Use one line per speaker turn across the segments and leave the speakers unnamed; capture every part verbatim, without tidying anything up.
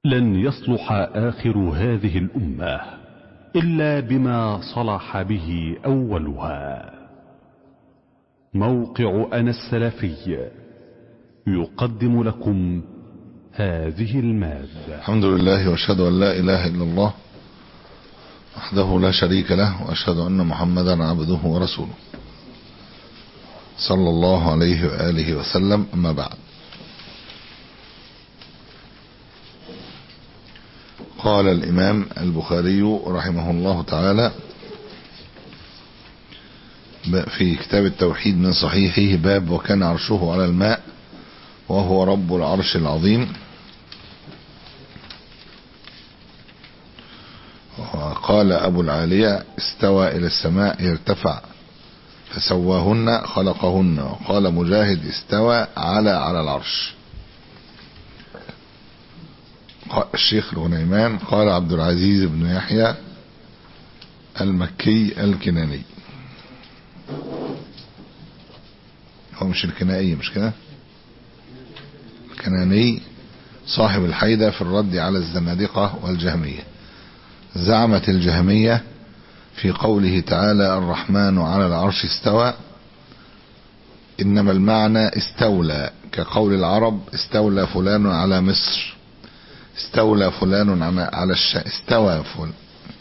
لن يصلح آخر هذه الأمة إلا بما صلح به أولها. موقع أنا السلفي يقدم لكم هذه المادة.
الحمد لله واشهد ان لا اله الا الله وحده لا شريك له، واشهد ان محمدا عبده ورسوله صلى الله عليه واله وسلم. اما بعد، قال الامام البخاري رحمه الله تعالى في كتاب التوحيد من صحيحه باب وكان عرشه على الماء وهو رب العرش العظيم. قال أبو العالية استوى إلى السماء يرتفع فسواهن خلقهن. وقال مجاهد استوى على على العرش. الشيخ الغنيمان قال عبد العزيز بن يحيى المكي الكناني، هو مش الكنائي مش كده، الكناني صاحب الحيدة في الرد على الزنادقة والجهمية. زعمت الجهمية في قوله تعالى الرحمن على العرش استوى إنما المعنى استولى، كقول العرب استولى فلان على مصر، استولى فلان على الشام، استوى فلان،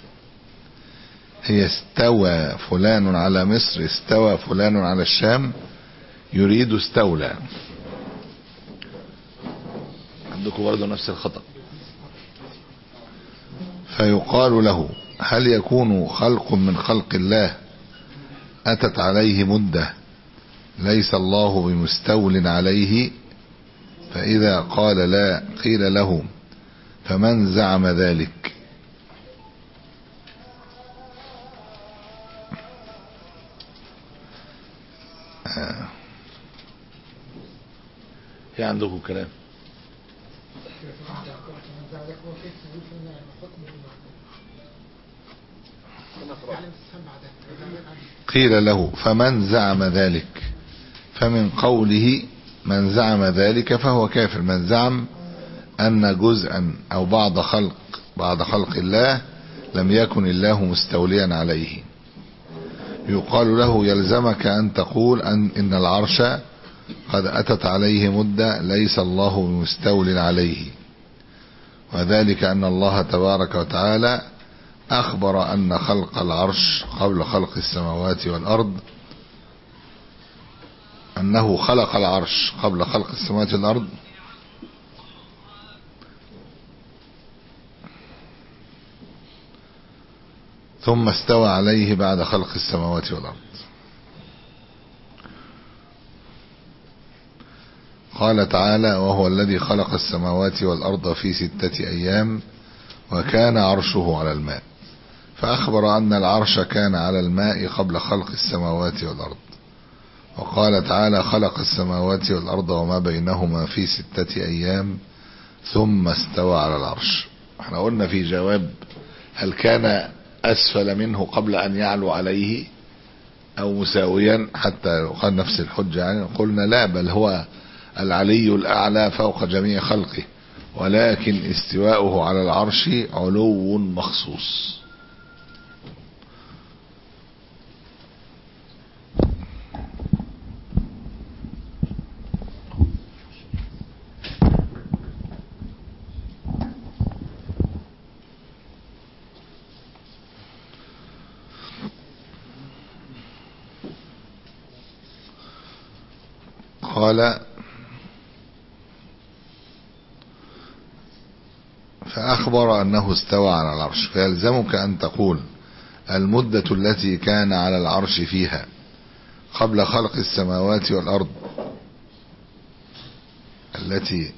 هي استوى فلان على مصر، استوى فلان على الشام، يريد استولى. عندكم برضه نفس الخطأ. فيقال له هل يكون خلق من خلق الله أتت عليه مدة ليس الله بمستول عليه؟ فإذا قال لا قيل له فمن زعم ذلك؟ آه. في عندكم كلام؟ قيل له فمن زعم ذلك، فمن قوله من زعم ذلك فهو كافر. من زعم أن جزءا أو بعض خلق بعض خلق الله لم يكن الله مستوليا عليه. يقال له يلزمك أن تقول أن إن العرش قد أتت عليه مدة ليس الله بمستول عليه، وذلك أن الله تبارك وتعالى أخبر أن خلق العرش قبل خلق السماوات والأرض، أنه خلق العرش قبل خلق السماوات والأرض ثم استوى عليه بعد خلق السماوات والأرض. قال تعالى وهو الذي خلق السماوات والأرض في ستة أيام وكان عرشه على الماء، فأخبر أن العرش كان على الماء قبل خلق السماوات والأرض. وقال تعالى خلق السماوات والأرض وما بينهما في ستة أيام ثم استوى على العرش. احنا قلنا في جواب هل كان أسفل منه قبل أن يعلو عليه أو مساويا حتى يقال نفس الحجة، يعني قلنا لا، بل هو العلي الأعلى فوق جميع خلقه، ولكن استواؤه على العرش علو مخصوص. قال فأخبر أنه استوى على العرش، فيلزمك أن تقول المدة التي كان على العرش فيها قبل خلق السماوات والأرض التي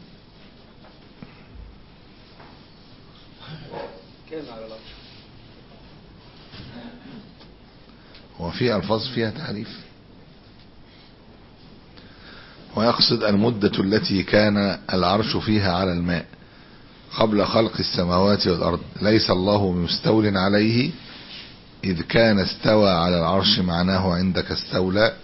كان على العرش، وفي ألفاظ فيها تحريف، ويقصد المدة التي كان العرش فيها على الماء قبل خلق السماوات والأرض ليس الله بمستول عليه، إذ كان استوى على العرش معناه عندك استولى،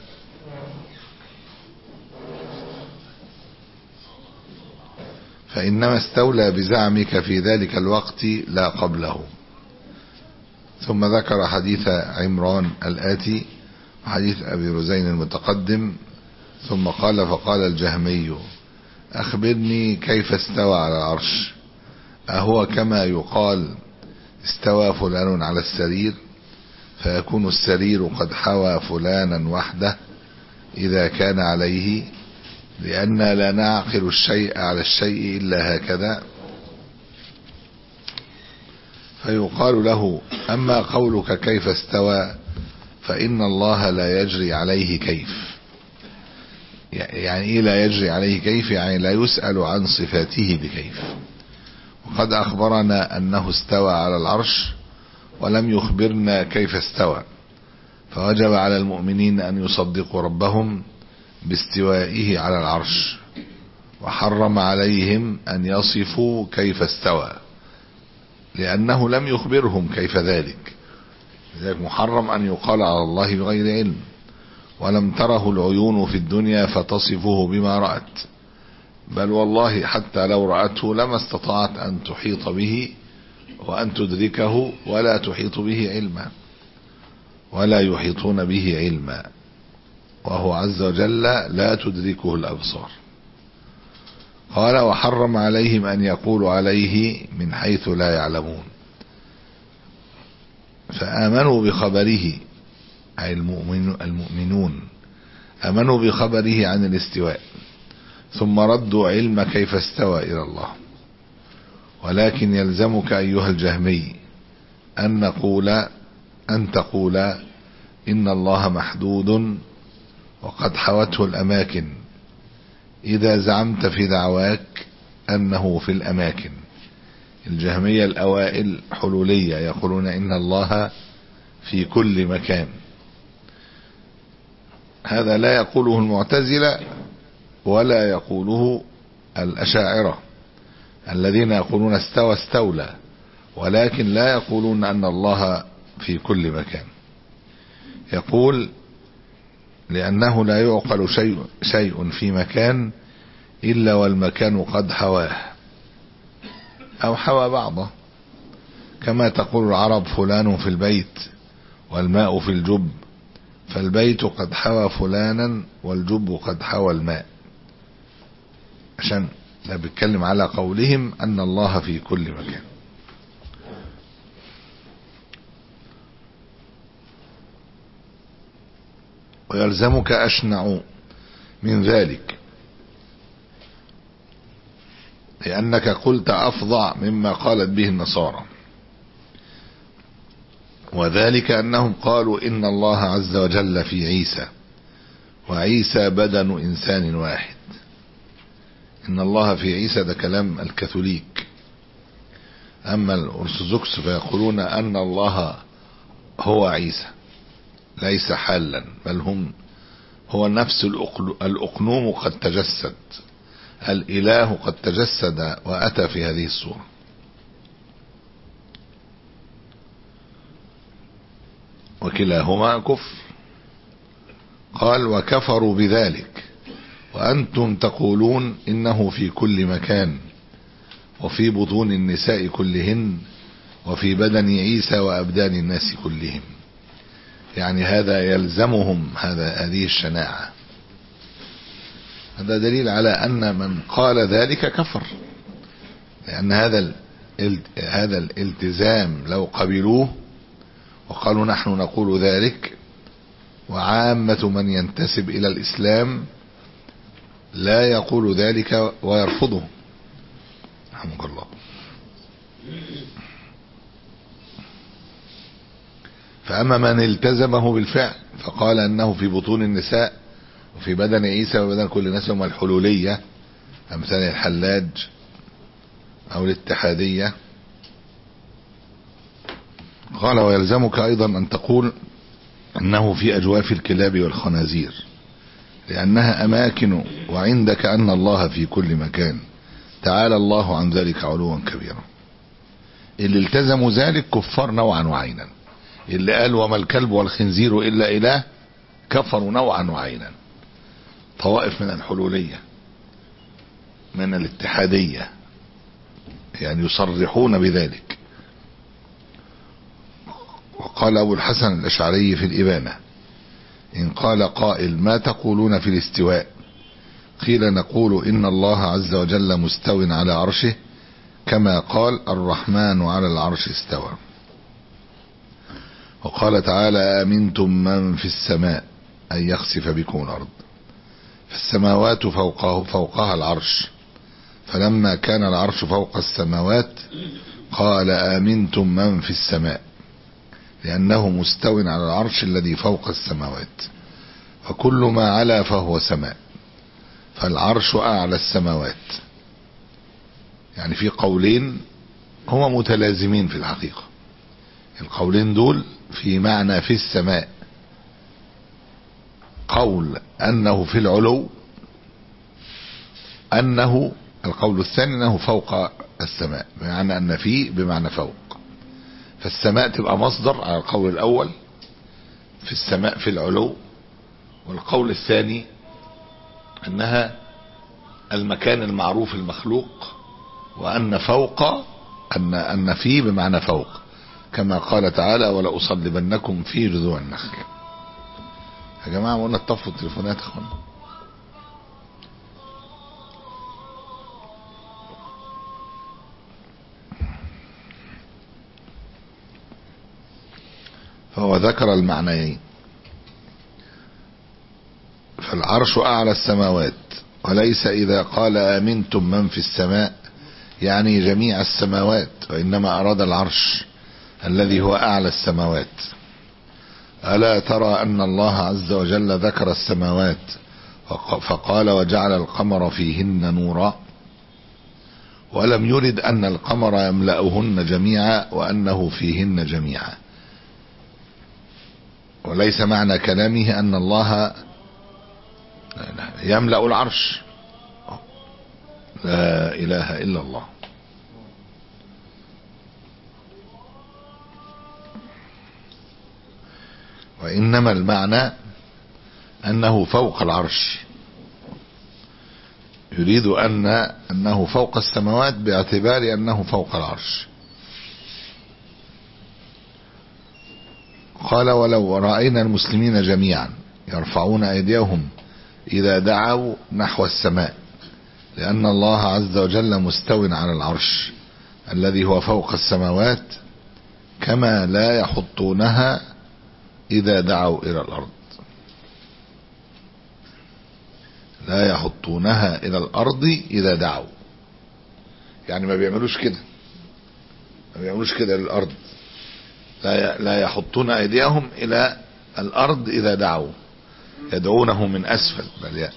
فإنما استولى بزعمك في ذلك الوقت لا قبله. ثم ذكر حديث عمران الآتي وحديث أبي رزين المتقدم، ثم قال: فقال الجهمي: أخبرني كيف استوى على العرش؟ أهو كما يقال استوى فلان على السرير فيكون السرير قد حوى فلانا وحده إذا كان عليه، لأن لا نعقل الشيء على الشيء إلا هكذا؟ فيقال له: أما قولك كيف استوى فإن الله لا يجري عليه كيف. يعني إيه لا يجري عليه كيف؟ يعني لا يسأل عن صفاته بكيف. وقد أخبرنا أنه استوى على العرش ولم يخبرنا كيف استوى، فوجب على المؤمنين أن يصدقوا ربهم باستوائه على العرش، وحرم عليهم أن يصفوا كيف استوى لأنه لم يخبرهم كيف ذلك. لذلك محرم أن يقال على الله بغير علم. ولم تره العيون في الدنيا فتصفه بما رأت، بل والله حتى لو رأته لما استطاعت أن تحيط به وأن تدركه، ولا تحيط به علما، ولا يحيطون به علما، وهو عز وجل لا تدركه الأبصار. قال: وحرم عليهم أن يقولوا عليه من حيث لا يعلمون، فآمنوا بخبره، أي المؤمنون آمنوا بخبره عن الاستواء، ثم ردوا علم كيف استوى إلى الله. ولكن يلزمك أيها الجهمي أن نقول أن تقول إن الله محدود وقد حوته الأماكن، إذا زعمت في دعواك أنه في الأماكن. الجهمية الأوائل حلولية يقولون إن الله في كل مكان. هذا لا يقوله المعتزلة ولا يقوله الأشاعرة الذين يقولون استوى استولى، ولكن لا يقولون أن الله في كل مكان. يقول: لأنه لا يعقل شيء, شيء في مكان إلا والمكان قد حواه أو حوى بعضه، كما تقول العرب فلان في البيت والماء في الجب، فالبيت قد حوى فلانا والجب قد حوى الماء، عشان لا بيتكلم على قولهم أن الله في كل مكان. ويلزمك أشنع من ذلك، لأنك قلت أفظع مما قالت به النصارى، وذلك أنهم قالوا إن الله عز وجل في عيسى، وعيسى بدن إنسان واحد. إن الله في عيسى ده كلام الكاثوليك. أما الأرثوذكس فيقولون أن الله هو عيسى ليس حالا، بل هم هو نفس الأقنوم قد تجسد، الإله قد تجسد وأتى في هذه الصورة. وكلاهما كفر. قال: وكفروا بذلك وأنتم تقولون إنه في كل مكان، وفي بطون النساء كلهن، وفي بدن عيسى وأبدان الناس كلهم. يعني هذا يلزمهم هذا هذه الشناعة. هذا دليل على أن من قال ذلك كفر، لأن هذا هذا الالتزام لو قبلوه وقالوا نحن نقول ذلك، وعامة من ينتسب إلى الإسلام لا يقول ذلك ويرفضه، رحمك الله. فأما من التزمه بالفعل فقال أنه في بطون النساء وفي بدن عيسى وبدن كل الناس، هم الحلولية أمثال الحلاج أو الاتحادية. قال: ويلزمك أيضا أن تقول أنه في أجواف الكلاب والخنازير، لأنها أماكن، وعندك أن الله في كل مكان، تعالى الله عن ذلك علوا كبيرا. اللي التزموا ذلك كفار نوعا وعينا. اللي قال وما الكلب والخنزير إلا إله كفروا نوعا وعينا. طوائف من الحلولية، من الاتحادية، يعني يصرحون بذلك. وقال أبو الحسن الأشعري في الإبانة: إن قال قائل ما تقولون في الاستواء؟ قيل نقول إن الله عز وجل مستو على عرشه كما قال الرحمن على العرش استوى. وقال تعالى: أمنتم من في السماء أن يخسف بكم الأرض. فالسماوات فوقه فوقها العرش، فلما كان العرش فوق السماوات قال آمنتم من في السماء، لأنه مستو على العرش الذي فوق السماوات، وكل ما علا فهو سماء، فالعرش أعلى السماوات. يعني في قولين هما متلازمين في الحقيقة، القولين دول في معنى في السماء. قول أنه في العلو، أنه القول الثاني أنه فوق السماء، بمعنى أن فيه بمعنى فوق. فالسماء تبقى مصدر على القول الأول، في السماء في العلو. والقول الثاني أنها المكان المعروف المخلوق، وأن فوق أن أن فيه بمعنى فوق، كما قال تعالى: ولأصلبنكم في جذوع النخل. يا جماعة قلنا تطفوا التليفونات يا اخوانا. فهو ذكر المعنيين. فالعرش أعلى السماوات، وليس إذا قال آمنتم من في السماء يعني جميع السماوات، وإنما أراد العرش الذي هو أعلى السماوات. ألا ترى أن الله عز وجل ذكر السماوات فقال: وجعل القمر فيهن نورا، ولم يرد أن القمر يملأهن جميعا وأنه فيهن جميعا. وليس معنى كلامه أن الله يملأ العرش، لا إله إلا الله. وإنما المعنى أنه فوق العرش، يريد أن أنه فوق السماوات باعتبار أنه فوق العرش. قال: ولو رأينا المسلمين جميعا يرفعون أيديهم إذا دعوا نحو السماء، لأن الله عز وجل مستو على العرش الذي هو فوق السماوات، كما لا يحطونها إذا دعوا إلى الأرض. لا يحطونها إلى الأرض إذا دعوا، يعني ما بيعملوش كده، ما بيعملوش كده للأرض. لا لا يحطون أيديهم إلى الأرض إذا دعوا، يدعونه من أسفل بل.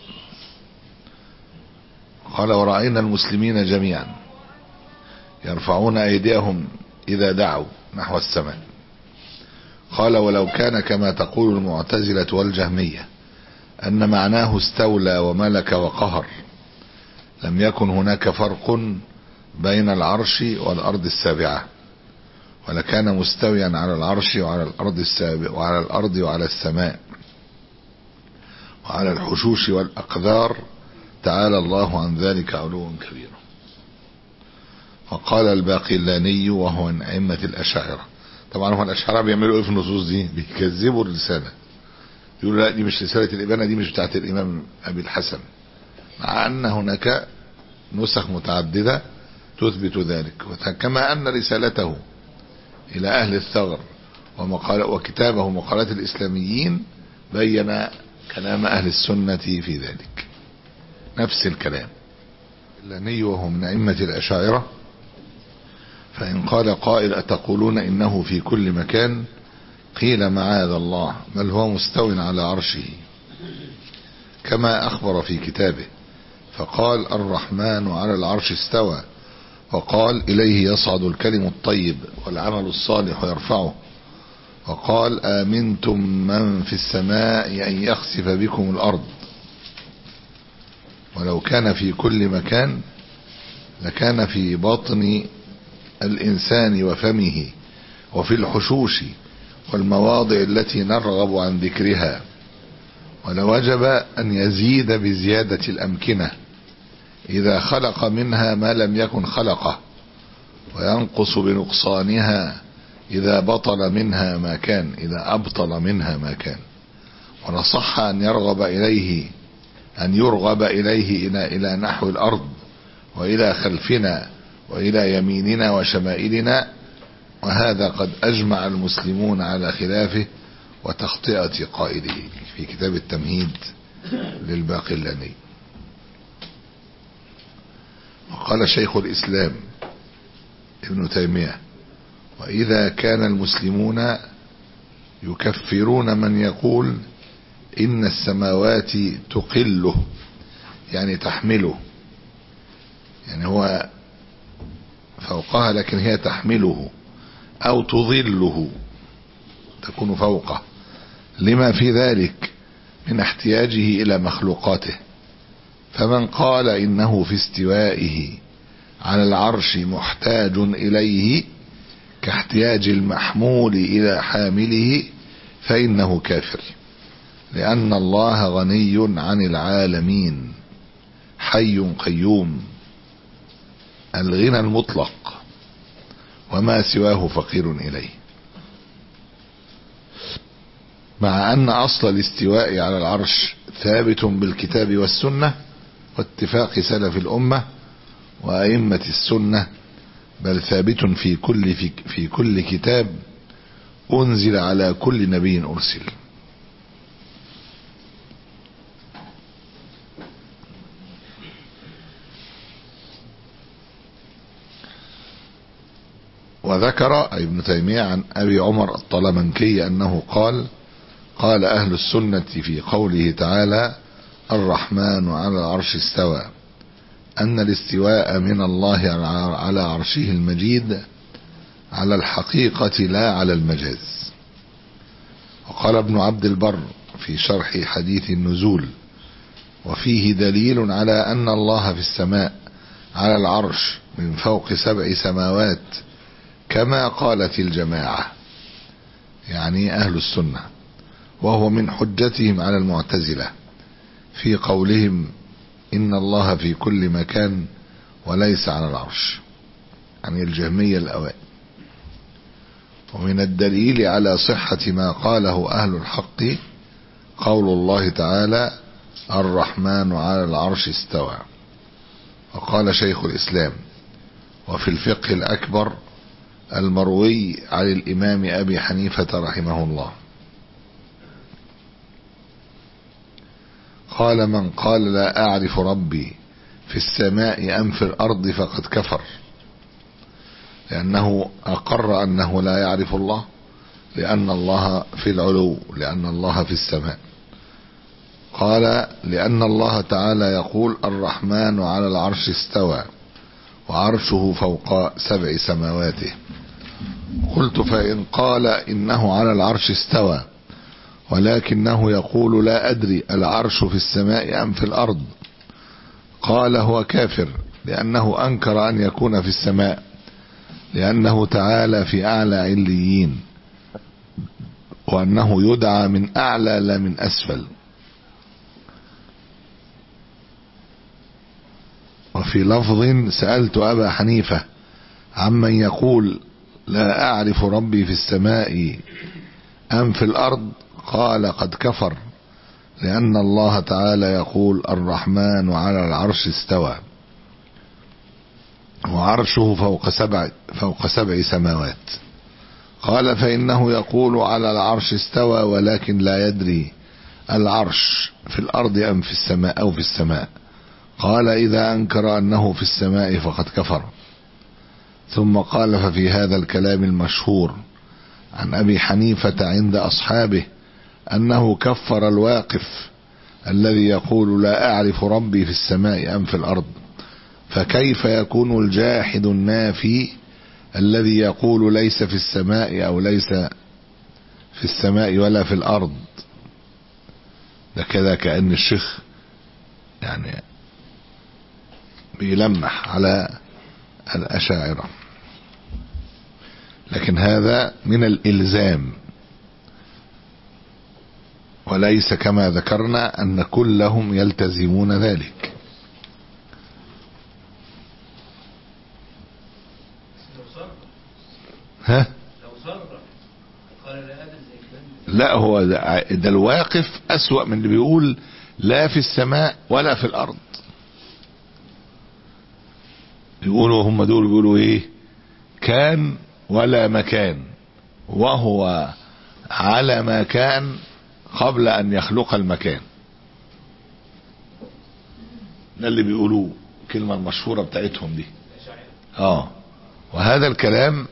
قال: ورأينا المسلمين جميعا يرفعون أيديهم إذا دعوا نحو السماء. قال: ولو كان كما تقول المعتزلة والجهمية أن معناه استولى وملك وقهر، لم يكن هناك فرق بين العرش والأرض السابعة، ولكان مستويا على العرش وعلى الأرض السابع وعلى الأرض وعلى السماء وعلى الحشوش والأقدار، تعالى الله عن ذلك علوا كبيرا. وقال الباقلاني وهو من أئمة الأشاعرة، طبعا هم الأشاعرة بيعملوا ايه في النصوص دي؟ بيكذبوا الرسالة، يقولوا لا دي مش رسالة الإبانة، دي مش بتاعت الإمام أبي الحسن، مع أن هناك نسخ متعددة تثبت ذلك. كما أن رسالته إلى أهل الثغر ومقال وكتابه مقالات الإسلاميين بين كلام أهل السنة في ذلك، نفس الكلام. الباقلاني وهو من أئمة الأشاعرة: فإن قال قائل أتقولون إنه في كل مكان؟ قيل معاذ الله، بل هو مستو على عرشه كما أخبر في كتابه، فقال: الرحمن على العرش استوى، وقال: إليه يصعد الكلم الطيب والعمل الصالح يرفعه، وقال: آمنتم من في السماء أن يخسف بكم الأرض. ولو كان في كل مكان لكان في بطن الإنسان وفمه وفي الحشوش والمواضع التي نرغب عن ذكرها، ولوجب أن يزيد بزيادة الأمكنة إذا خلق منها ما لم يكن خلقه، وينقص بنقصانها إذا بطل منها ما كان إذا أبطل منها ما كان. ونصح أن يرغب إليه أن يرغب إليه إلى, إلى نحو الأرض وإلى خلفنا وإلى يميننا وشمائلنا، وهذا قد أجمع المسلمون على خلافه وتخطئة قائله في كتاب التمهيد للباقلاني. وقال شيخ الإسلام ابن تيمية: وإذا كان المسلمون يكفرون من يقول إن السماوات تقله، يعني تحمله، يعني هو فوقها لكن هي تحمله، أو تظله تكون فوقه، لما في ذلك من احتياجه إلى مخلوقاته. فمن قال إنه في استوائه على العرش محتاج إليه كاحتياج المحمول إلى حامله فإنه كافر، لأن الله غني عن العالمين حي قيوم الغنى المطلق، وما سواه فقير إليه. مع أن أصل الاستواء على العرش ثابت بالكتاب والسنة واتفاق سلف الأمة وأئمة السنة، بل ثابت في كل في, في كل كتاب أنزل على كل نبي أرسل. وذكر ابن تيمية عن أبي عمر الطلمنكي أنه قال: قال أهل السنة في قوله تعالى الرحمن على العرش استوى، أن الاستواء من الله على عرشه المجيد على الحقيقة لا على المجاز. وقال ابن عبد البر في شرح حديث النزول: وفيه دليل على أن الله في السماء على العرش من فوق سبع سماوات كما قالت الجماعة، يعني أهل السنة، وهو من حجتهم على المعتزلة في قولهم إن الله في كل مكان وليس على العرش، يعني الجهمية الأوائل. ومن الدليل على صحة ما قاله أهل الحق قول الله تعالى الرحمن على العرش استوى. وقال شيخ الإسلام: وفي الفقه الأكبر المروي عن الإمام أبي حنيفة رحمه الله قال: من قال لا أعرف ربي في السماء أم في الأرض فقد كفر، لأنه أقر أنه لا يعرف الله، لأن الله في العلو، لأن الله في السماء. قال: لأن الله تعالى يقول الرحمن على العرش استوى وعرشه فوق سبع سماواته. قلت: فإن قال إنه على العرش استوى ولكنه يقول لا أدري العرش في السماء أم في الأرض، قال: هو كافر، لأنه أنكر أن يكون في السماء، لأنه تعالى في أعلى عليين، وأنه يدعى من أعلى لا من أسفل. وفي لفظ: سألت أبا حنيفة عمن يقول لا أعرف ربي في السماء أم في الأرض، قال: قد كفر، لأن الله تعالى يقول الرحمن على العرش استوى وعرشه فوق سبع, فوق سبع سماوات. قال: فإنه يقول على العرش استوى ولكن لا يدري العرش في الأرض أم في السماء أو في السماء. قال: إذا أنكر أنه في السماء فقد كفر. ثم قال: ففي هذا الكلام المشهور عن أبي حنيفة عند أصحابه أنه كفر الواقف الذي يقول لا أعرف ربي في السماء أم في الأرض، فكيف يكون الجاحد النافي الذي يقول ليس في السماء أو ليس في السماء ولا في الأرض؟ ده كذا كأن الشيخ يعني بيلمح على الأشاعرة، لكن هذا من الإلزام، وليس كما ذكرنا أن كلهم يلتزمون ذلك. ها لا، هو ده, ده الواقف أسوأ من اللي بيقول لا في السماء ولا في الأرض. يقولوا هم دول بيقولوا ايه؟ كان ولا مكان، وهو على ما كان قبل أن يخلق المكان. ده اللي بيقولوه، الكلمة المشهورة بتاعتهم دي. اه وهذا الكلام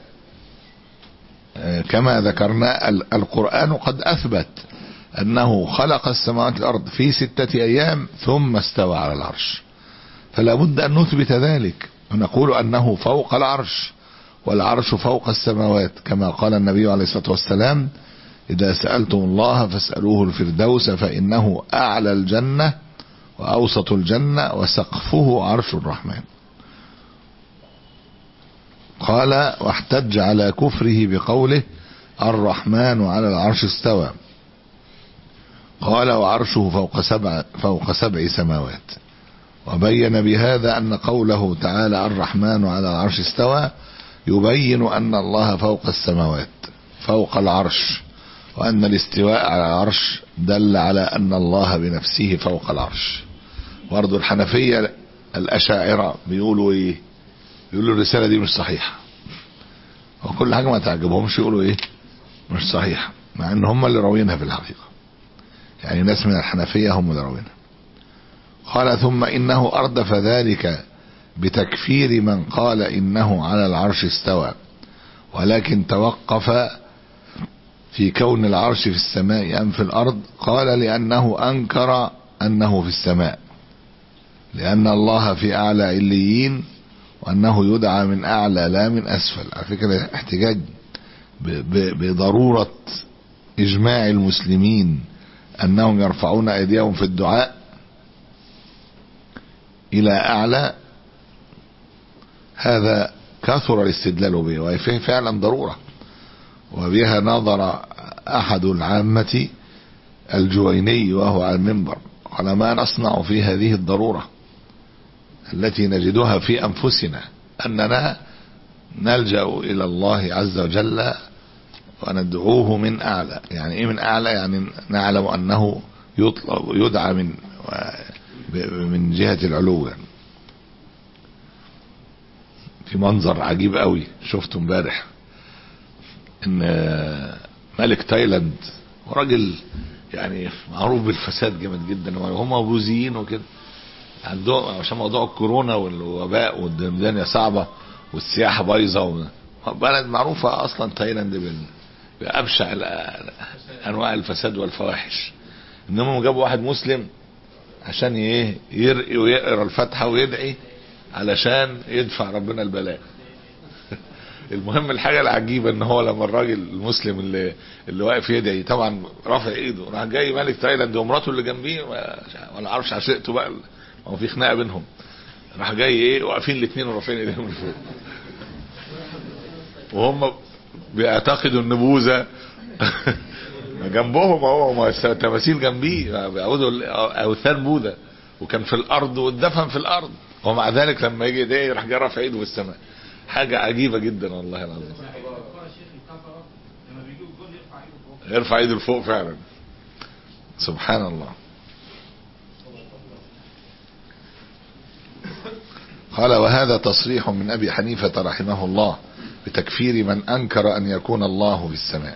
كما ذكرنا القرآن قد أثبت أنه خلق السماوات والأرض في ستة أيام ثم استوى على العرش، فلا بد أن نثبت ذلك ونقول أنه فوق العرش، والعرش فوق السماوات، كما قال النبي عليه الصلاة والسلام: إذا سألتم الله فاسألوه الفردوس فإنه أعلى الجنة وأوسط الجنة وسقفه عرش الرحمن. قال: واحتج على كفره بقوله الرحمن على العرش استوى. قال: وعرشه فوق سبع, فوق سبع سماوات. وبين بهذا أن قوله تعالى الرحمن على العرش استوى يبين أن الله فوق السماوات فوق العرش، وأن الاستواء على العرش دل على أن الله بنفسه فوق العرش. برضو الحنفية الأشاعرة بيقولوا إيه؟ يقولوا الرسالة دي مش صحيحة، وكل حاجة ما تعجبهمش يقولوا إيه؟ مش صحيحة، مع أن هم اللي راوينها في الحقيقة. يعني ناس من الحنفية هم اللي راوينها. قال: ثم إنه أردف ذلك بتكفير من قال إنه على العرش استوى، ولكن توقف في كون العرش في السماء أم في الأرض. قال: لأنه أنكر أنه في السماء، لأن الله في أعلى عليين، وأنه يدعى من أعلى لا من أسفل. على فكرة احتجاج بضرورة إجماع المسلمين أنهم يرفعون أيديهم في الدعاء إلى أعلى، هذا كثر الاستدلال به، وفيه فعلا ضرورة. وبها نظر أحد العامة الجويني وهو على المنبر، قال: ما نصنع في هذه الضرورة التي نجدها في أنفسنا، أننا نلجأ إلى الله عز وجل وندعوه من أعلى. يعني إيه من أعلى؟ يعني نعلم أنه يطلب يدعى من من جهة العلو. يعني في منظر عجيب قوي شفته امبارح، ان ملك تايلاند وراجل يعني معروف بالفساد جامد جدا، وهم بوذيين وكده، عندهم عشان موضوع الكورونا والوباء والدنيا صعبة والسياحة بايظة، بلد معروفة اصلا تايلاند بأبشع انواع الفساد والفواحش. انهم جابوا واحد مسلم عشان ايه؟ يرقي ويقرا الفاتحة ويدعي علشان يدفع ربنا البلاء. المهم الحاجة العجيبة ان هو لما الراجل المسلم اللي اللي واقف يدعي طبعا رافع ايده، راح جاي ملك تايلاند ومراته اللي جنبيه، ولا عارفش عشقته بقى، هو في خناقة بينهم، راح جاي ايه؟ واقفين الاثنين ورافعين ايديهم لفوق، وهم بيعتقدوا ان بوذا جنبهم، اهو تماثيل جنبيه بيعبدوا اوثان بوذا، وكان في الارض واتدفن في الارض، ومع ذلك لما يجي يدعي راح جاي رافع ايده في السماء. حاجة عجيبة جدا والله العظيم. يرفع ايده لفوق فعلا، سبحان الله. قال: وهذا تصريح من أبي حنيفة رحمه الله بتكفير من أنكر أن يكون الله في السماء.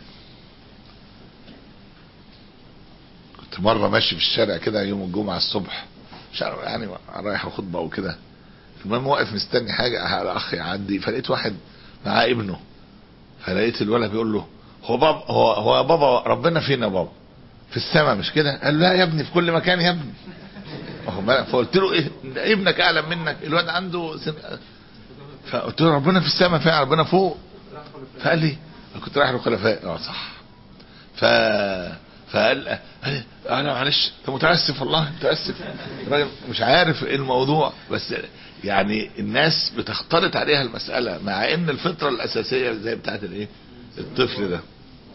كنت مرة ماشي في الشارع كده يوم الجمعة الصبح، شارع يعني رايح الخطبة وكده، المهم واقف مستني حاجة على أخ يعدي، فلقيت واحد مع ابنه، فلقيت الولد بيقول له: هو بابا هو هو بابا ربنا فين يا بابا؟ في السماء مش كده؟ قال له: لا يا ابني في كل مكان يا ابني. فقلت له: ايه ابنك اعلم منك؟ الواد عنده سم... فقلت له: ربنا في السماء فين؟ ربنا فوق. فقال لي: كنت رايح الخلفاء. اه صح. ف فقال انا معلش انت متاسف، والله متاسف، الراجل مش عارف ايه الموضوع، بس يعني الناس بتختلط عليها المسألة، مع ان الفطرة الاساسية زي بتاعت الايه الطفل ده.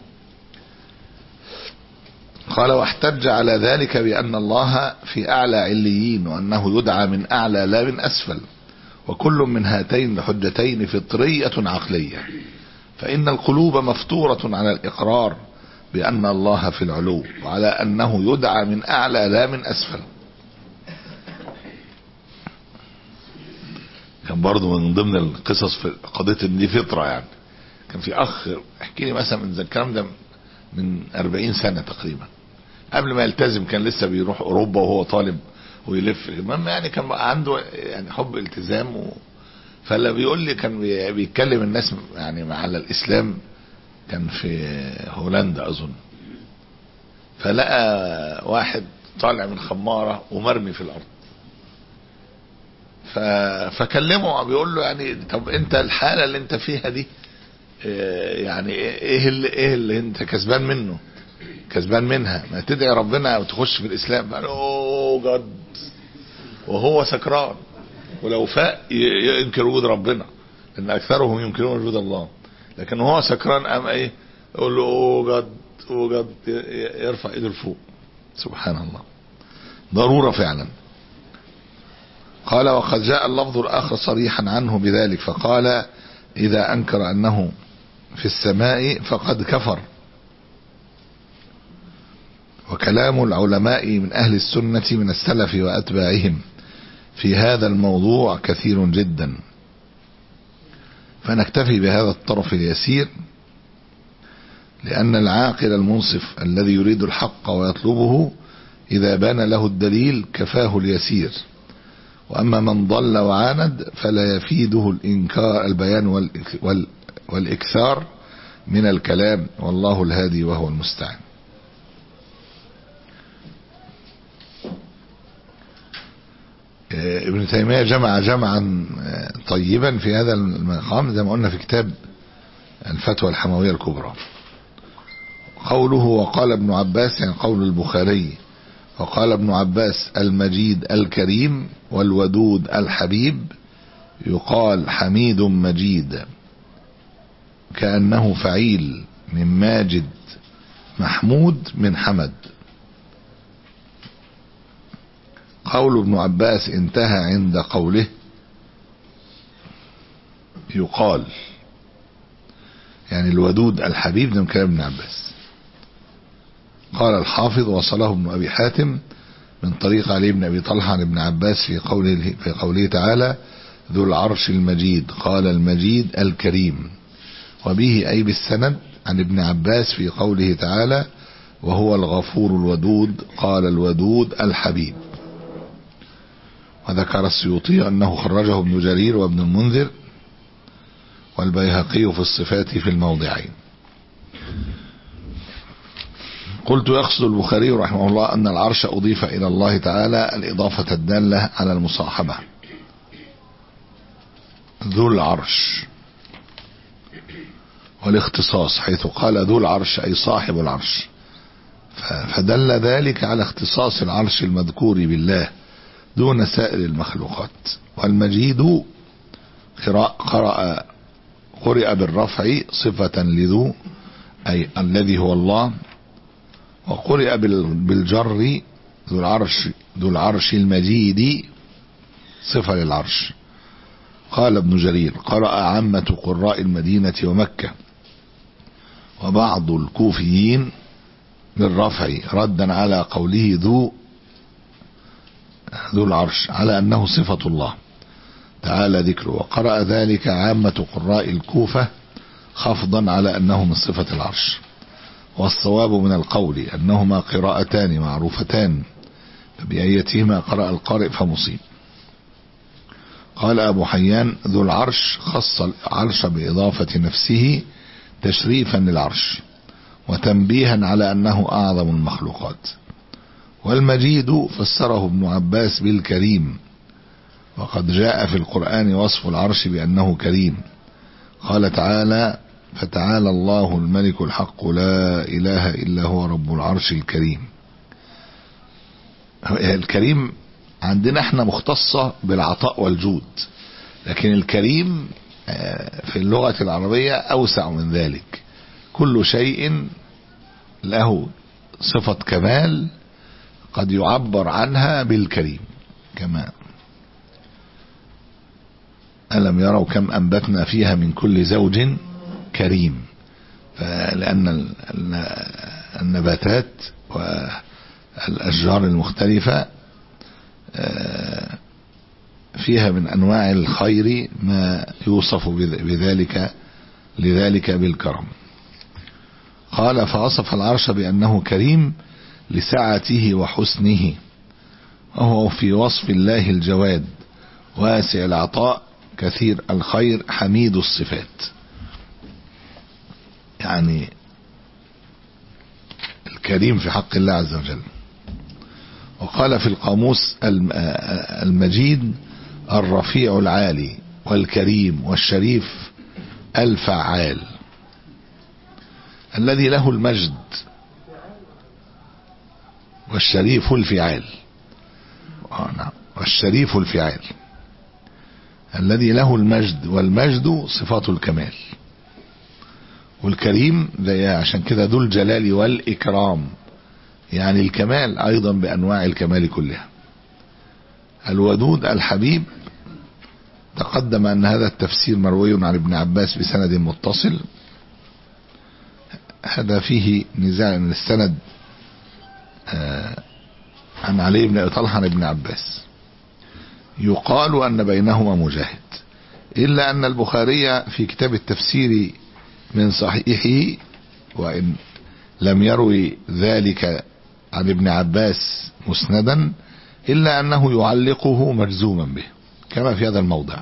قال: واحتج على ذلك بأن الله في أعلى عليين، وأنه يدعى من أعلى لا من أسفل، وكل من هاتين الحجتين فطرية عقلية، فإن القلوب مفطورة على الإقرار بأن الله في العلو، وعلى أنه يدعى من أعلى لا من أسفل. كان برضو من ضمن القصص في قضية ان دي فطرة، يعني كان في أخ احكي لي مثلا من الكلام ده من أربعين سنة تقريبا، قبل ما يلتزم كان لسه بيروح أوروبا وهو طالب ويلف، المهم يعني كان عنده يعني حب التزام و... فلا بيقول لي كان بيتكلم الناس يعني على الإسلام، كان في هولندا أظن، فلقى واحد طالع من خمارة ومرمي في الأرض، ف... فكلمه بيقول له يعني طب انت الحالة اللي انت فيها دي يعني ايه اللي, ايه اللي انت كسبان منه كسبان منها، ما تدعي ربنا وتخش في الإسلام. قال اوه جد، وهو سكران، ولو فاق ينكر وجود ربنا لأن أكثرهم ينكرون وجود الله، لكن هو سكران قام ايه يقول له اوه جد اوه جد، يرفع ايده لفوق. سبحان الله، ضرورة فعلا. قال وقد جاء اللفظ الآخر صريحا عنه بذلك، فقال إذا أنكر أنه في السماء فقد كفر. وكلام العلماء من أهل السنة من السلف وأتباعهم في هذا الموضوع كثير جدا، فنكتفي بهذا الطرف اليسير، لأن العاقل المنصف الذي يريد الحق ويطلبه إذا بان له الدليل كفاه اليسير، وأما من ضل وعاند فلا يفيده الإنكار البيان والإكثار من الكلام، والله الهادي وهو المستعان. ابن تيمية جمع جمعا طيبا في هذا المقام زي ما قلنا في كتاب الفتوى الحموية الكبرى. قوله وقال ابن عباس، يعني قول البخاري، وقال ابن عباس المجيد الكريم والودود الحبيب، يقال حميد مجيد كأنه فعيل من ماجد، محمود من حمد. قول ابن عباس انتهى عند قوله يقال، يعني الودود الحبيب ده من كلام ابن عباس. قال الحافظ وصله ابن أبي حاتم من طريق علي بن أبي طلحة عن ابن عباس في قوله, في قوله تعالى ذو العرش المجيد، قال المجيد الكريم، وبه أي بالسند عن ابن عباس في قوله تعالى وهو الغفور الودود، قال الودود الحبيب. وذكر السيوطي أنه خرجه ابن جرير وابن المنذر والبيهقي في الصفات في الموضعين. قلت يقصد البخاري رحمه الله أن العرش أضيف إلى الله تعالى الإضافة الدالة على المصاحبة، ذو العرش، والاختصاص حيث قال ذو العرش أي صاحب العرش، فدل ذلك على اختصاص العرش المذكور بالله دون سائر المخلوقات. والمجيد قرأ قرئ بالرفع صفة لذو أي الذي هو الله، وقرئ بالجر ذو العرش ذو العرش المجيد صفة للعرش. قال ابن جرير قرأ عامة قراء المدينة ومكة وبعض الكوفيين بالرفع ردا على قوله ذو ذو العرش على أنه صفة الله تعالى ذكره، وقرأ ذلك عامة قراء الكوفة خفضا على أنه من صفة العرش. والصواب من القول أنهما قراءتان معروفتان، فبأيتهما قرأ القارئ فمصيب. قال أبو حيان ذو العرش خص العرش بإضافة نفسه تشريفا للعرش وتنبيها على أنه أعظم المخلوقات. والمجيد فسره ابن عباس بالكريم، وقد جاء في القرآن وصف العرش بأنه كريم. قال تعالى فتعالى الله الملك الحق لا إله إلا هو رب العرش الكريم. الكريم عندنا احنا مختصة بالعطاء والجود، لكن الكريم في اللغة العربية أوسع من ذلك، كل شيء له صفة كمال قد يعبر عنها بالكريم. كما ألم يروا كم أنبتنا فيها من كل زوج كريم. لأن النباتات والأشجار المختلفة فيها من أنواع الخير ما يوصف بذلك لذلك بالكرم. قال فوصف العرش بأنه كريم لسعته وحسنه، وهو في وصف الله الجواد واسع العطاء كثير الخير حميد الصفات. يعني الكريم في حق الله عز وجل. وقال في القاموس المجيد الرفيع العالي والكريم والشريف الفعال الذي له المجد، والشريف الفعال والشريف الفعال الذي له المجد، والمجد صفات الكمال، والكريم زي عشان كده ذو الجلال والإكرام، يعني الكمال أيضا بأنواع الكمال كلها. الودود الحبيب تقدم أن هذا التفسير مروي عن ابن عباس بسند متصل. هذا فيه نزاع من السند عن علي بن أبي طلحة عن ابن عباس، يقال أن بينهما مجاهد، إلا أن البخاري في كتاب التفسير من صحيحه وإن لم يروي ذلك عن ابن عباس مسندا إلا أنه يعلقه مجزوما به كما في هذا الموضع.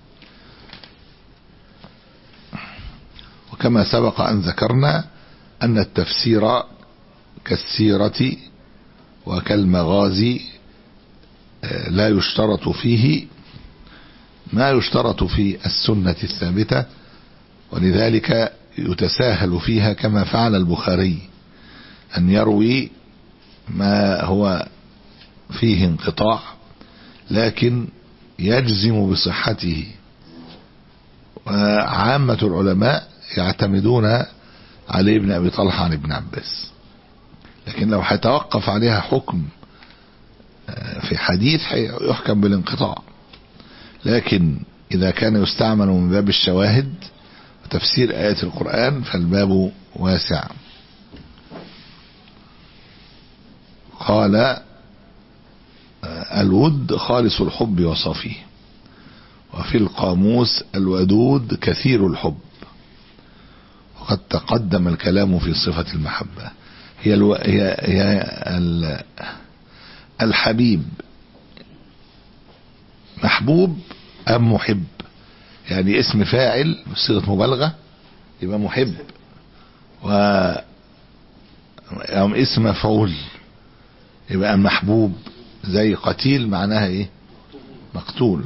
وكما سبق أن ذكرنا أن التفسير كالسيرة وكالمغازي لا يشترط فيه ما يشترط في السنة الثابتة، ولذلك يتساهل فيها كما فعل البخاري أن يروي ما هو فيه انقطاع لكن يجزم بصحته. وعامة العلماء يعتمدون علي بن أبي طلحة عن ابن عباس، لكن لو هيتوقف عليها حكم في حديث يحكم بالانقطاع. لكن إذا كان يستعمل من باب الشواهد وتفسير آيات القرآن فالباب واسع. قال الود خالص الحب وصافيه، وفي القاموس الودود كثير الحب. وقد تقدم الكلام في صفة المحبة. هي, الو... هي... هي ال... الحبيب محبوب أم محب؟ يعني اسم فاعل بصيغة مبالغة يبقى محب، و أم اسم مفعول يبقى محبوب، زي قتيل معناها ايه؟ مقتول.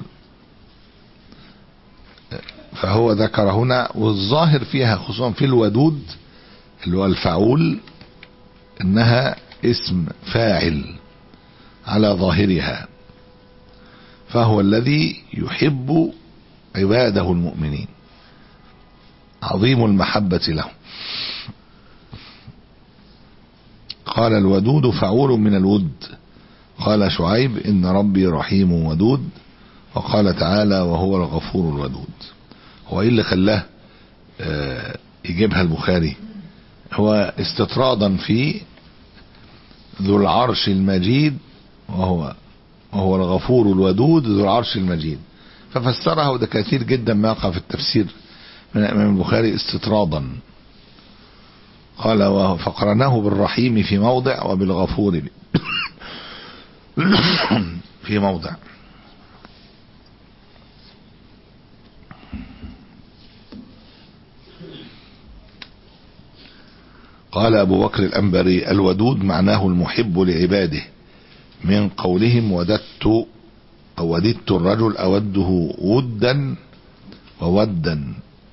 فهو ذكر هنا، والظاهر فيها خصوصا في الودود اللي هو الفعول انها اسم فاعل على ظاهرها، فهو الذي يحب عباده المؤمنين عظيم المحبة لهم. قال الودود فعول من الود. قال شعيب إن ربي رحيم ودود. وقال تعالى وهو الغفور الودود. هو ايه اللي خلاه اه يجيبها البخاري؟ هو استطرادا في ذو العرش المجيد، وهو وهو الغفور الودود ذو العرش المجيد، ففسرها. وده كثير جدا ما يقع في التفسير من الإمام البخاري استطرادا. قال فقرناه بالرحيم في موضع وبالغفور في موضع. قال أبو بكر الأنبري الودود معناه المحب لعباده، من قولهم وددت أو وددت الرجل أوده ودا وودا.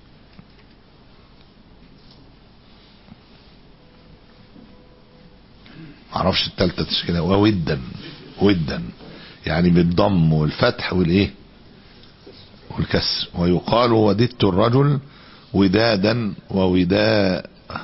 معرفش التالتة تشكيلها. وودا ودا يعني بالضم والفتح والايه والكسر. ويقال وددت الرجل ودادا وودا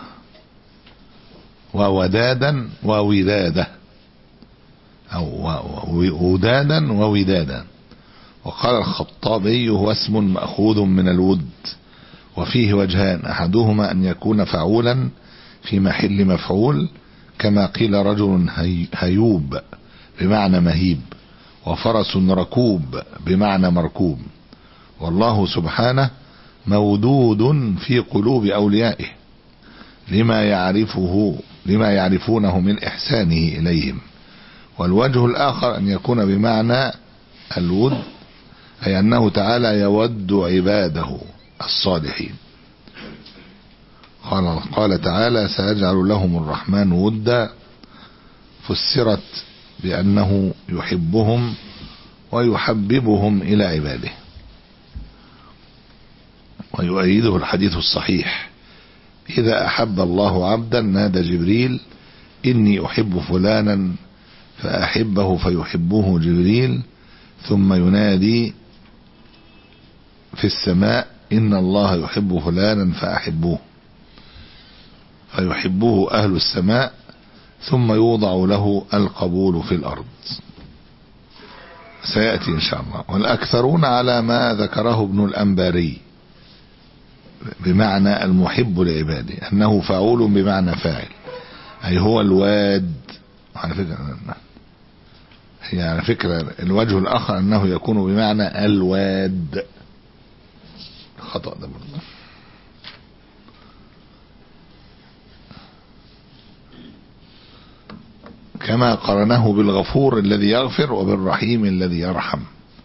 وودادا وودادة أو ودادا وودادا. وقال الخطابي هو اسم مأخوذ من الود، وفيه وجهان، أحدهما أن يكون فعولا في محل مفعول، كما قيل رجل هيوب بمعنى مهيب، وفرس ركوب بمعنى مركوب. والله سبحانه مودود في قلوب أوليائه لما يعرفه لما يعرفونه من إحسانه إليهم. والوجه الآخر أن يكون بمعنى الود، أي أنه تعالى يود عباده الصالحين. قال, قال تعالى سيجعل لهم الرحمن ودا، فسرت بأنه يحبهم ويحببهم إلى عباده. ويؤيده الحديث الصحيح: إذا أحب الله عبدا نادى جبريل إني أحب فلانا فأحبه فيحبه جبريل، ثم ينادي في السماء إن الله يحب فلانا فأحبوه، فيحبه أهل السماء، ثم يوضع له القبول في الأرض. سيأتي إن شاء الله. والأكثرون على ما ذكره ابن الأنباري بمعنى المحب لعباده، أنه فعول بمعنى فاعل، أي هو الواد. على فكرة هي على فكرة الوجه الآخر أنه يكون بمعنى الواد، خطأ ده برضه. كما قرنه بالغفور الذي يغفر وبالرحيم الذي يرحم،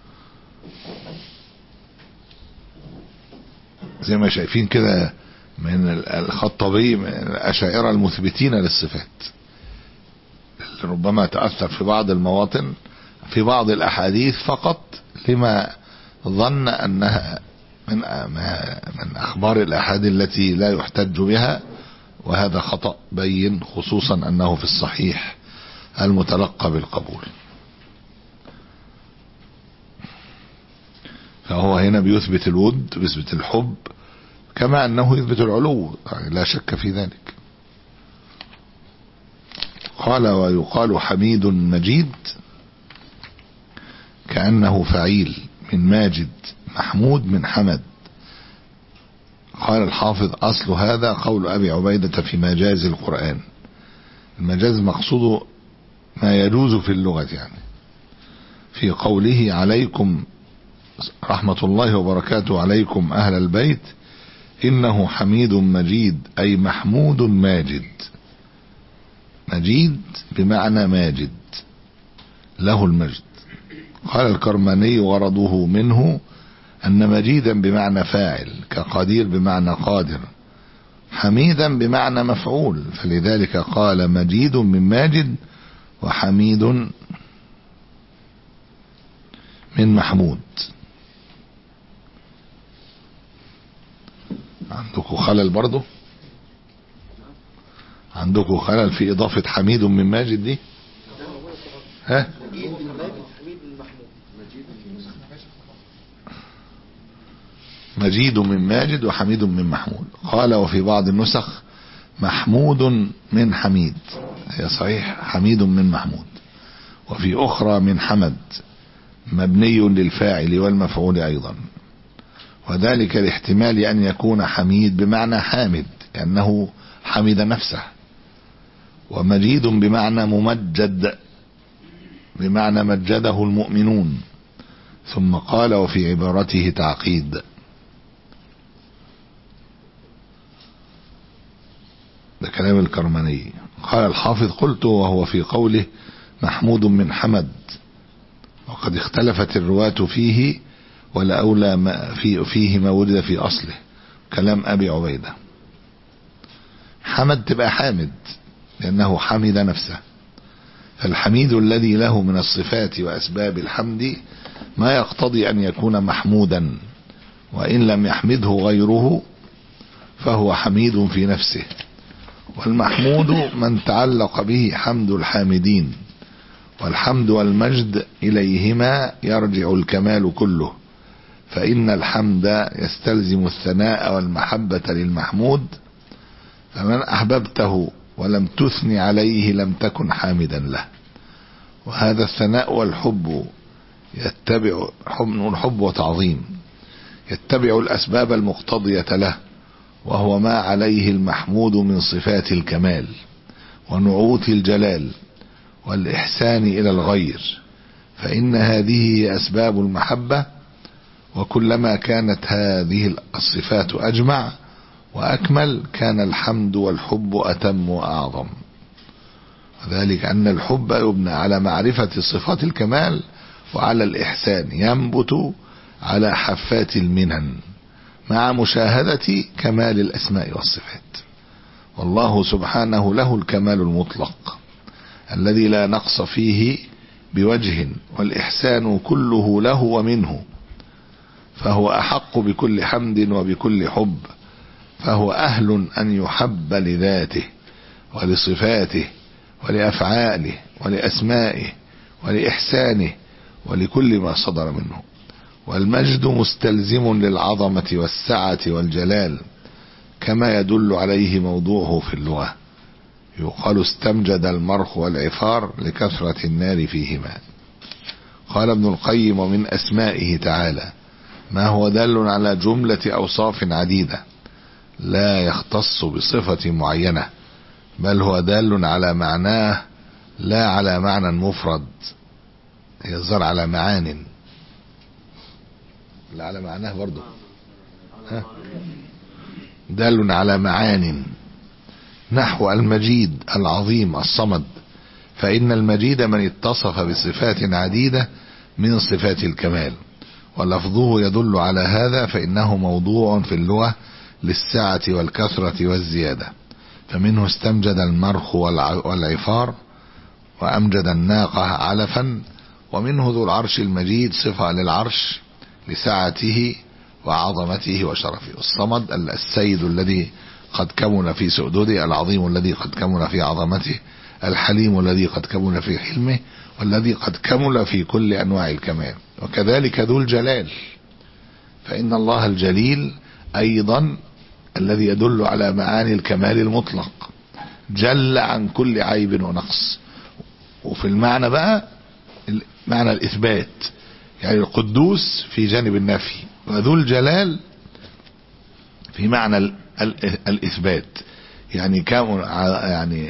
زي ما شايفين كده من الخطابي من الأشاعرة المثبتين للصفات، اللي ربما تأثر في بعض المواطن في بعض الأحاديث فقط لما ظن أنها من من أخبار الأحاد التي لا يحتج بها، وهذا خطأ بين، خصوصا أنه في الصحيح المتلقى بالقبول. فهو هنا بيثبت الود، بيثبت الحب، كما أنه يثبت العلو، يعني لا شك في ذلك. قال ويقال حميد مجيد كأنه فعيل من ماجد، محمود من حمد. قال الحافظ أصل هذا قول أبي عبيدة في مجاز القرآن. المجاز مقصود ما يجوز في اللغة، يعني في قوله عليكم رحمة الله وبركاته عليكم أهل البيت إنه حميد مجيد، أي محمود ماجد. مجيد بمعنى ماجد له المجد. قال الكرماني غرضه منه أن مجيدا بمعنى فاعل، كقدير بمعنى قادر، حميدا بمعنى مفعول، فلذلك قال مجيد من ماجد وحميد من محمود. عندكم خلل برضو؟ عندكم خلل في إضافة حميد من ماجد دي؟ ها؟ مجيد من ماجد وحميد من محمود. قال وفي بعض النسخ محمود من حميد، هي صحيح حميد من محمود. وفي أخرى من حمد، مبني للفاعل والمفعول أيضا، وذلك لاحتمال أن يكون حميد بمعنى حامد لأنه حمد نفسه، ومجيد بمعنى ممجد بمعنى مجده المؤمنون. ثم قال وفي عبارته تعقيد، ده كلام الكرماني. قال الحافظ قلت وهو في قوله محمود من حمد، وقد اختلفت الرواة فيه، ولا أولى ما في فيه ما ورد في أصله، كلام أبي عبيدة. حمد تبقى حامد لأنه حمد نفسه، فالحميد الذي له من الصفات وأسباب الحمد ما يقتضي أن يكون محمودا، وإن لم يحمده غيره فهو حميد في نفسه. والمحمود من تعلق به حمد الحامدين، والحمد والمجد إليهما يرجع الكمال كله، فإن الحمد يستلزم الثناء والمحبة للمحمود، فمن أحببته ولم تثني عليه لم تكن حامدا له. وهذا الثناء والحب يتبع حب, حب وتعظيم، يتبع الأسباب المقتضية له، وهو ما عليه المحمود من صفات الكمال ونعوت الجلال والإحسان إلى الغير، فإن هذه هي أسباب المحبة. وكلما كانت هذه الصفات أجمع وأكمل كان الحمد والحب أتم وأعظم. وذلك أن الحب يبنى على معرفة صفات الكمال وعلى الإحسان، ينبت على حفات المنن مع مشاهدة كمال الأسماء والصفات. والله سبحانه له الكمال المطلق الذي لا نقص فيه بوجه، والإحسان كله له ومنه، فهو أحق بكل حمد وبكل حب، فهو أهل أن يحب لذاته ولصفاته ولأفعاله ولأسمائه ولإحسانه ولكل ما صدر منه. والمجد مستلزم للعظمة والسعة والجلال، كما يدل عليه موضوعه في اللغة. يقال استمجد المرخ والعفار لكثرة النار فيهما. قال ابن القيم: ومن أسمائه تعالى ما هو دال على جملة أوصاف عديدة لا يختص بصفة معينة، بل هو دال على معناه لا على معنى مفرد، يظهر على معان، لا على معناه برضه، ها؟ دال على معان، نحو المجيد العظيم الصمد، فإن المجيد من اتصف بصفات عديدة من صفات الكمال، ولفظه يدل على هذا، فإنه موضوع في اللغة للسعة والكثرة والزيادة. فمنه استمجد المرخ والعفار، وأمجد الناقة علفا. ومنه ذو العرش المجيد صفة للعرش لسعته وعظمته وشرفه. الصمد السيد الذي قد كمن في سؤدده، العظيم الذي قد كمن في عظمته، الحليم الذي قد كمن في حلمه، والذي قد كمل في كل أنواع الكمال. وكذلك ذو الجلال، فإن الله الجليل أيضا الذي يدل على معاني الكمال المطلق، جل عن كل عيب ونقص. وفي المعنى بقى معنى الإثبات، يعني القدوس في جانب النفي، وذو الجلال في معنى الإثبات، يعني كم يعني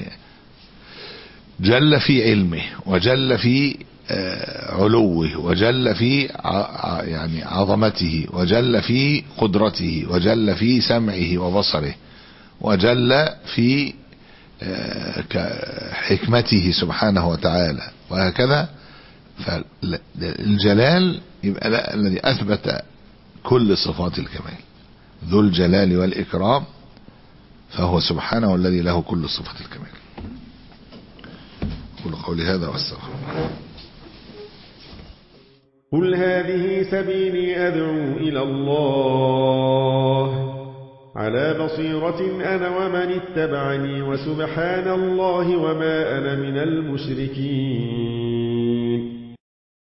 جل في علمه، وجل في علوه، وجل في يعني عظمته، وجل في قدرته، وجل في سمعه وبصره، وجل في حكمته سبحانه وتعالى، وهكذا. فالجلال يبقى الذي أثبت كل صفات الكمال، ذو الجلال والإكرام، فهو سبحانه الذي له كل صفات الكمال. قل قولي هذا واستغفر الله.
قل هذه سبيلي أدعو إلى الله على بصيرة أنا ومن اتبعني، وسبحان الله وما أنا من المشركين.